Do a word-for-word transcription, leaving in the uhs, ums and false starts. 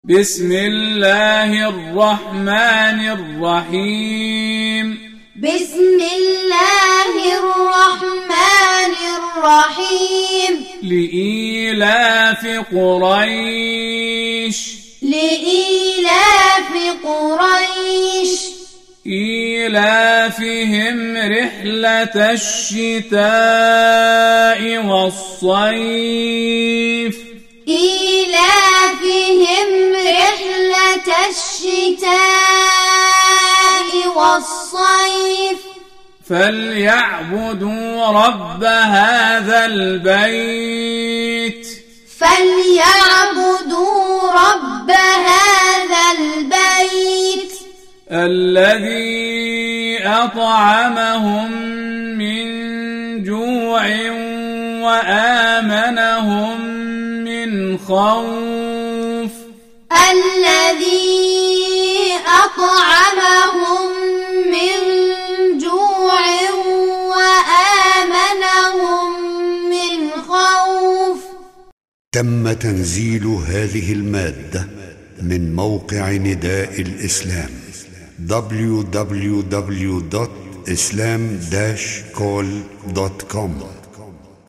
بسم الله الرحمن الرحيم بسم الله الرحمن الرحيم لإيلاف قريش لإيلاف قريش إيلافهم رحلة الشتاء والصيف إيلافهم رحلة الشتاء والصيف فليعبدوا رب هذا البيت فليعبدوا رب هذا البيت الذي أطعمهم من جوع وآمنهم من خوف الذي أطعمهم من جوع وآمنهم من خوف. تم تنزيل هذه المادة من موقع نداء الإسلام دبليو دبليو دبليو دوت إسلام داش كول دوت كوم.